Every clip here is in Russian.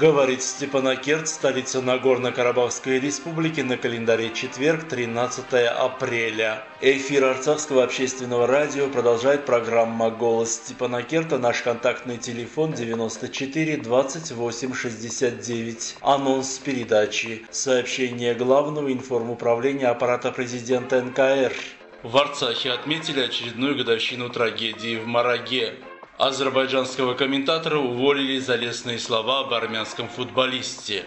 Говорит Степанакерт, столица Нагорно-Карабахской республики, на календаре четверг, 13 апреля. Эфир Арцахского общественного радио продолжает программа «Голос Степанакерта». Наш контактный телефон 94 28 69. Анонс передачи. Сообщение Главного информуправления аппарата президента НКР. В Арцахе отметили очередную годовщину трагедии в Мараге. Азербайджанского комментатора уволили за лестные слова об армянском футболисте.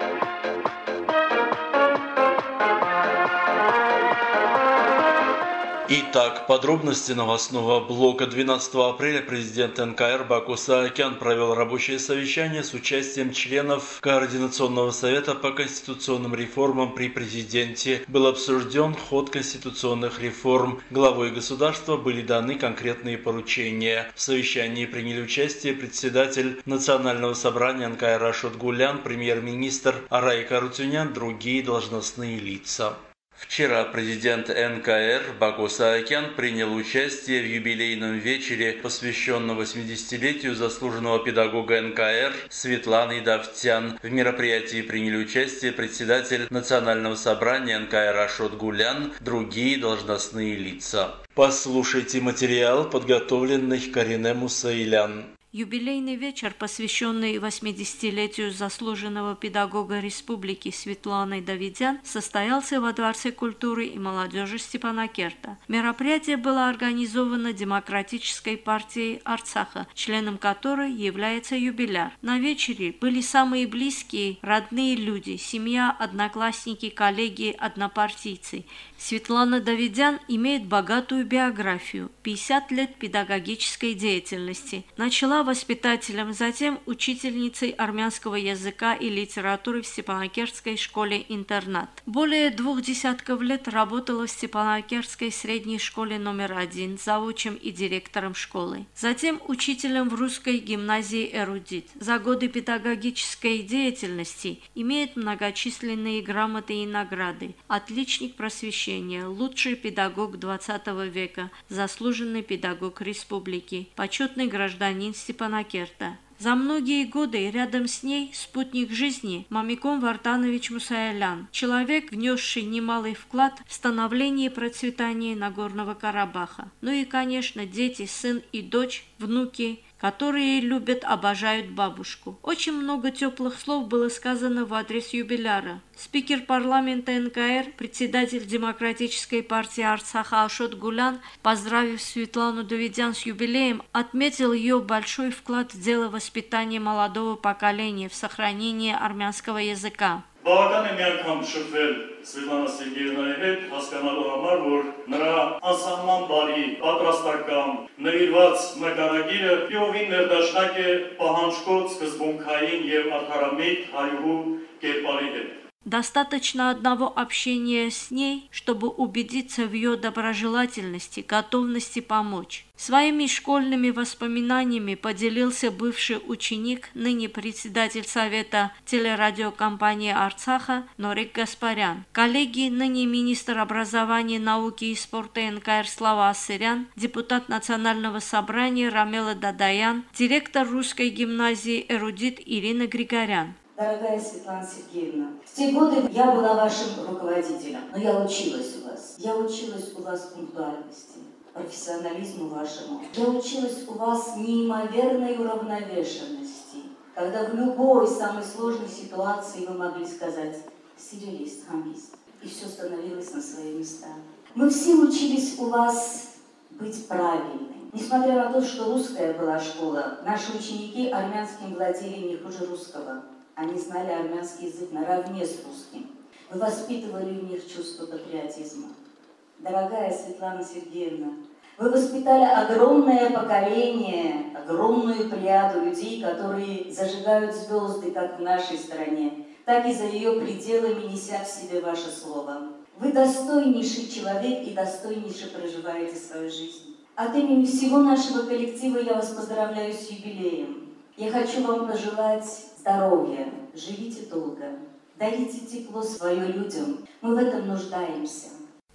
Итак, подробности новостного блока. 12 апреля президент НКР Баку Саакян провел рабочее совещание с участием членов Координационного совета по конституционным реформам при президенте. Был обсужден ход конституционных реформ. Главой государства были даны конкретные поручения. В совещании приняли участие председатель Национального собрания НКР Ашот Гулян, премьер-министр Арай Карутюнян, другие должностные лица. Вчера президент НКР Баку Саакян принял участие в юбилейном вечере, посвященном 80-летию заслуженного педагога НКР Светланы Давтян. В мероприятии приняли участие председатель Национального собрания НКР Ашот Гулян, другие должностные лица. Послушайте материал, подготовленный Карине Мусаилян. Юбилейный вечер, посвященный 80-летию заслуженного педагога республики Светланы Давидян, состоялся во Дворце культуры и молодежи Степанакерта. Мероприятие было организовано Демократической партией Арцаха, членом которой является юбиляр. На вечере были самые близкие, родные люди, семья, одноклассники, коллеги, однопартийцы. Светлана Давидян имеет богатую биографию, 50 лет педагогической деятельности. Начала воспитателем, затем учительницей армянского языка и литературы в Степанакертской школе-интернат. Более 2 десятков лет работала в Степанакертской средней школе номер 1, завучем и директором школы. Затем учителем в русской гимназии «Эрудит». За годы педагогической деятельности имеет многочисленные грамоты и награды. Отличник просвещения, лучший педагог XX века, заслуженный педагог республики, почетный гражданин Степанакерта. За многие годы рядом с ней спутник жизни Мамикон Вартанович Мусаилян, человек, внесший немалый вклад в становление и процветание Нагорного Карабаха. Ну и, конечно, дети, сын и дочь, внуки, которые любят, обожают бабушку. Очень много теплых слов было сказано в адрес юбиляра. Спикер парламента НКР, председатель Демократической партии Арцаха Ашот Гулян, поздравив Светлану Давидян с юбилеем, отметил ее большой вклад в дело воспитания молодого поколения в сохранении армянского языка. Բավական է մի անգամ շփվել Սվետլանա Սերգեևնայի հետ, հասկանալու համար, որ նրա անսահման բարի, պատրաստական, նվիրված նկարագիրը լիովին ներդաշնակ է պահանջկոտ, սկզբունքային եւ արդարամիտ հայհու կերպարի հետ։ Достаточно одного общения с ней, чтобы убедиться в ее доброжелательности, готовности помочь. Своими школьными воспоминаниями поделился бывший ученик, ныне председатель совета телерадиокомпании Арцаха Норик Гаспарян. Коллеги, ныне министр образования, науки и спорта НКР Слава Ассырян, депутат Национального собрания Рамела Дадаян, директор русской гимназии «Эрудит» Ирина Григорян. Дорогая Светлана Сергеевна, в те годы я была вашим руководителем, но я училась у вас. Я училась у вас пунктуальности, профессионализму вашему. Я училась у вас неимоверной уравновешенности, когда в любой самой сложной ситуации вы могли сказать «сюрреалист, хангист», и все становилось на свои места. Мы все учились у вас быть правильными. Несмотря на то, что русская была школа, наши ученики армянским владели не хуже русского. Они знали армянский язык наравне с русским. Вы воспитывали в них чувство патриотизма. Дорогая Светлана Сергеевна, вы воспитали огромное поколение, огромную плеяду людей, которые зажигают звезды как в нашей стране, так и за ее пределами, неся в себе ваше слово. Вы достойнейший человек и достойнейше проживаете свою жизнь. От имени всего нашего коллектива я вас поздравляю с юбилеем. Я хочу вам пожелать здоровья, живите долго, дарите тепло свое людям. Мы в этом нуждаемся.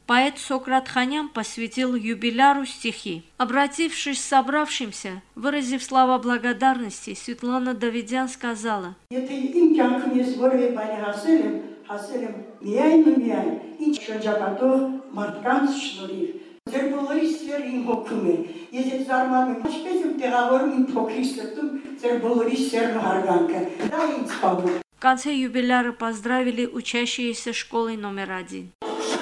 Поэт Сократ Ханян посвятил юбиляру стихи. Обратившись к собравшимся, выразив слова благодарности, Светлана Давидян сказала: հասել եմ միայն ու միայն ինչ շրջապատող մարդկանց շնորհիվ ձեր բոլորի սերը իմ հոգում է ես այդ զարմանում եմ ինչպես եմ տեղավորում իմ փոքրիկ սրտում ձեր բոլորի սերն ու հարգանքը դա ինձ խաղում В конце юбиляра поздравили учащиеся школы номер 1.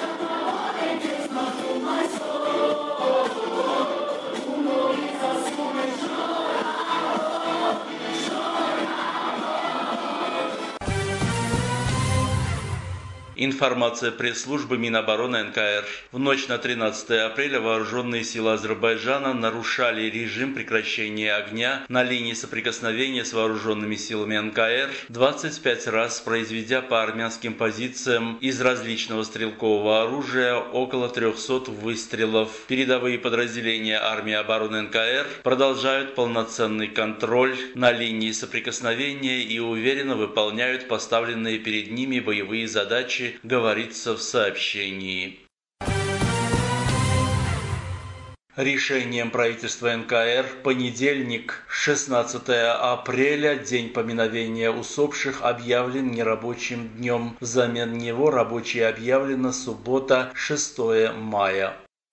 Информация пресс-службы Минобороны НКР. В ночь на 13 апреля вооруженные силы Азербайджана нарушали режим прекращения огня на линии соприкосновения с вооруженными силами НКР 25 раз, произведя по армянским позициям из различного стрелкового оружия около 300 выстрелов. Передовые подразделения армии обороны НКР продолжают полноценный контроль на линии соприкосновения и уверенно выполняют поставленные перед ними боевые задачи, говорится в сообщении. Решением правительства НКР понедельник, 16 апреля, день поминовения усопших, объявлен нерабочим днем. Взамен него рабочей объявлена суббота, 6 мая.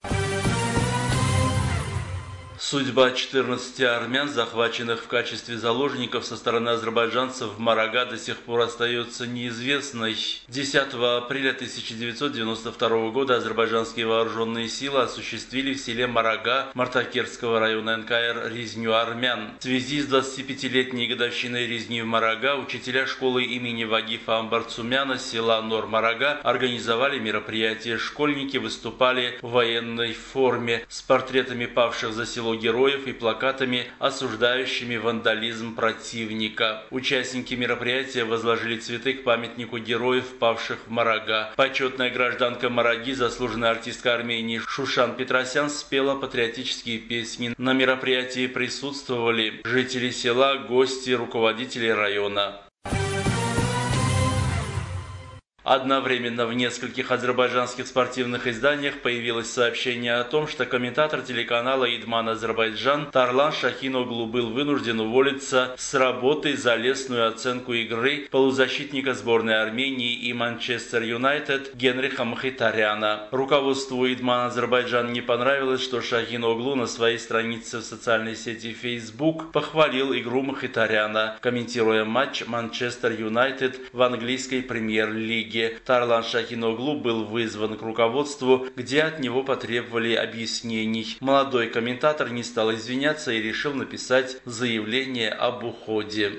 Судьба 14 армян, захваченных в качестве заложников со стороны азербайджанцев в Марага, до сих пор остается неизвестной. 10 апреля 1992 года азербайджанские вооруженные силы осуществили в селе Марага Мартакерского района НКР резню армян. В связи с 25-летней годовщиной резни в Марага учителя школы имени Вагифа Амбарцумяна села Нор-Марага организовали мероприятие. Школьники выступали в военной форме с портретами павших за село героев и плакатами, осуждающими вандализм противника. Участники мероприятия возложили цветы к памятнику героев, павших в Марага. Почетная гражданка Мараги, заслуженная артистка Армении Шушан Петросян спела патриотические песни. На мероприятии присутствовали жители села, гости, руководители района. Одновременно в нескольких азербайджанских спортивных изданиях появилось сообщение о том, что комментатор телеканала «Идман Азербайджан» Тарлан Шахиноглу был вынужден уволиться с работы за лестную оценку игры полузащитника сборной Армении и Манчестер Юнайтед Генриха Мхитаряна. Руководству «Идман Азербайджан» не понравилось, что Шахиноглу на своей странице в социальной сети Facebook похвалил игру Мхитаряна, комментируя матч Манчестер Юнайтед в английской премьер-лиге. Тарлан Шахиноглу был вызван к руководству, где от него потребовали объяснений. Молодой комментатор не стал извиняться и решил написать заявление об уходе.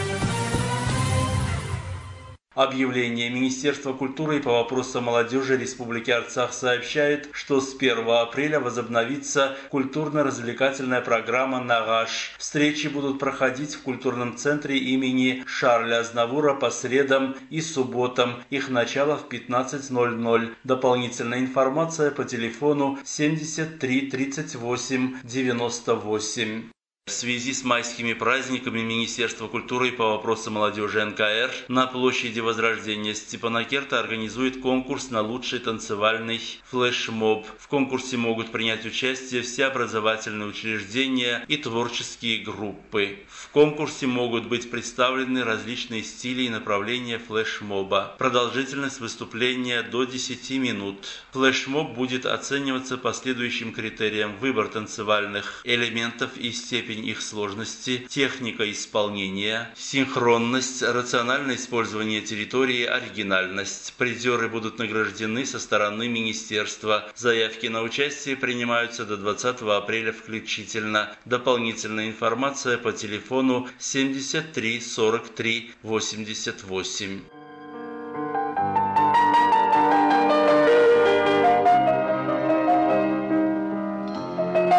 Объявление Министерства культуры и по вопросам молодежи Республики Арцах сообщает, что с 1 апреля возобновится культурно-развлекательная программа «Нагаш». Встречи будут проходить в культурном центре имени Шарля Азнавура по средам и субботам. Их начало в 15:00. Дополнительная информация по телефону 73 38 98. В связи с майскими праздниками Министерство культуры и по вопросам молодежи НКР на площади Возрождения Степанакерта организует конкурс на лучший танцевальный флешмоб. В конкурсе могут принять участие все образовательные учреждения и творческие группы. В конкурсе могут быть представлены различные стили и направления флешмоба. Продолжительность выступления до 10 минут. Флешмоб будет оцениваться по следующим критериям: выбор танцевальных элементов и степень их сложности, техника исполнения, синхронность, рациональное использование территории, оригинальность. Призеры будут награждены со стороны министерства. Заявки на участие принимаются до 20 апреля включительно. Дополнительная информация по телефону 73 43 88.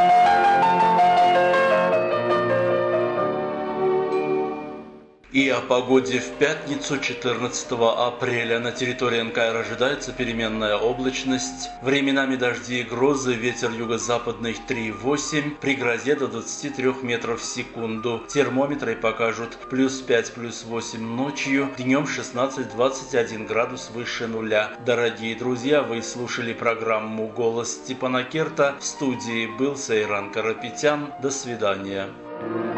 И о погоде в пятницу 14 апреля. На территории НКР ожидается переменная облачность. Временами дожди и грозы, ветер юго-западный 3,8, при грозе до 23 метров в секунду. Термометры покажут +5, +8 ночью, днем 16-21 градус выше нуля. Дорогие друзья, вы слушали программу «Голос Степана Керта». В студии был Сейран Карапетян. До свидания.